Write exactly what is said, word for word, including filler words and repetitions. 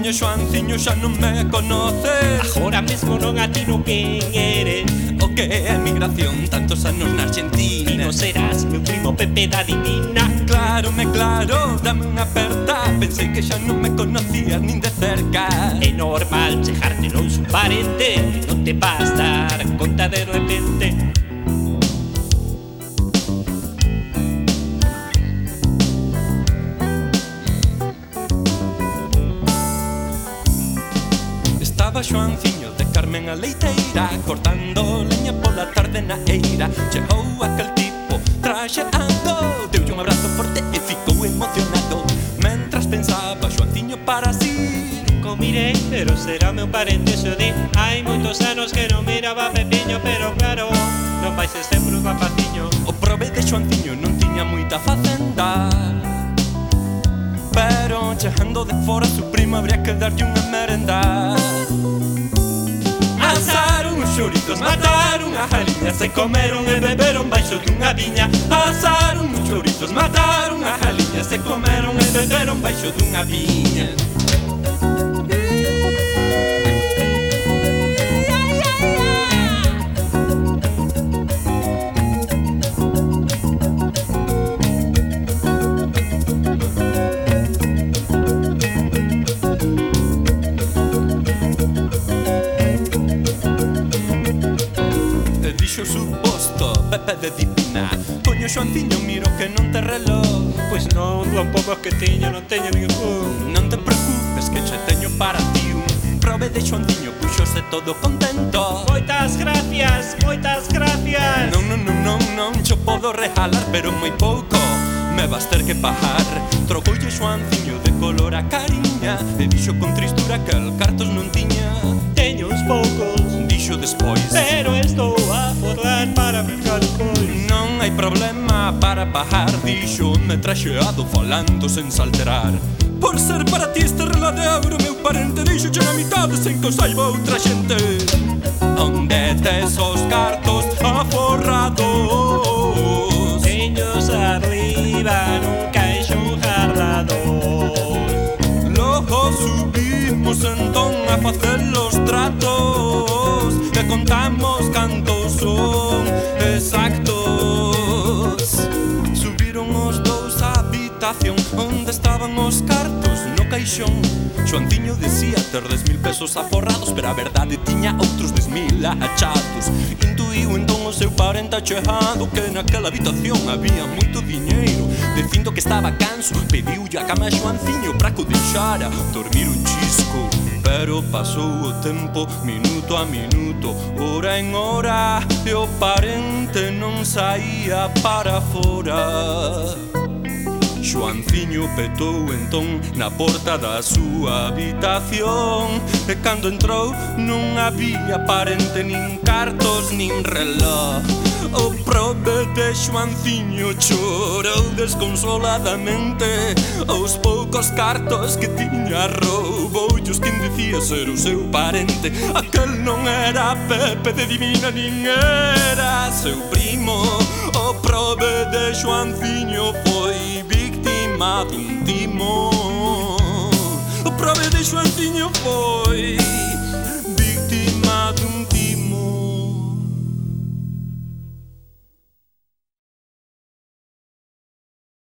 Coño, Xoanciño, xa non me conoces. Agora mesmo non atino quen eres. O que é a emigración, tantos anos na Argentina. Ti non serás meu primo Pepe da Divina. Claro, me claro, dame unha aperta. Pensei que xa non me conocías nin de cerca. É normal chegarte non un parente. Non te vas dar conta de repente. Estaba Xoanciño de Carmen a leiteira, cortando leña pola tarde na eira. Chegou aquel tipo traxeando, deulle un abrazo forte e ficou emocionado. Mentras pensaba Xoanciño para si: Comirei, pero será meu parente. Xo di, hai moitos anos que non miraba a Pepiño. Pero claro, non vai ser sempre un rapaciño. O prove de Xoanciño non tiña moita facenda, pero chegando de fora su primo habría que darlle unha merenda. Asaron os chorizos, mataron a jaliña, se comeron e beberon baixo dunha viña. Asaron os chorizos, mataron a jaliña, se comeron e beberon baixo dunha viña. Dixo suposto Pepe de Divina: Coño, Xoanciño, miro que non te reloj. Pois non, con poucos que tiño, non teño ningún. Non te preocupes que che teño para ti un prove de Xoanciño, puxose todo contento. Moitas gracias, moitas gracias. Non, non, non, non, non, xo podo regalar, pero moi pouco me vas ter que pagar. Trocoulle Xoanciño de color a cariña e dixo con tristura que el cartos non tiña. Teño uns poucos, Dixo despois: pero estou a forrar para brincar despois. Non hai problema para pagar, dixo me traxeado falando sen salterar. Por ser para ti este reloj de ouro, meu parente, dixo che na mitade sen que o saiba outra xente. Onde tes os cartos aforrados? Teños arriba nun caixón jardados. Logo subimos entón a facer los tratos e contamos cantos son exactos. Subiron os dous á habitación onde estaban os cartos no caixón. Xoanciño decía ter dez mil pesos aforrados, pero a verdade tiña outros dez mil achados. Intuiu entón o seu parente achegado que naquela habitación había moito diñeiro. Dicindo que estaba canso, pediulle a cama a Xoanciño para que o deixara dormir un chisco. Pero pasou o tempo, minuto a minuto, hora en hora, e o parente non saía para fora. Xoanciño petou entón na porta da súa habitación, e cando entrou non había parente, nin cartos, nin reloj. O prove de Xoanciño chorou desconsoladamente. Os poucos cartos que tiña rouboullos quen dicía ser o seu parente. Aquel non era Pepe de Divina, nin era seu primo. O prove de Xoanciño foi víctima dun timo. O prove de Xoanciño foi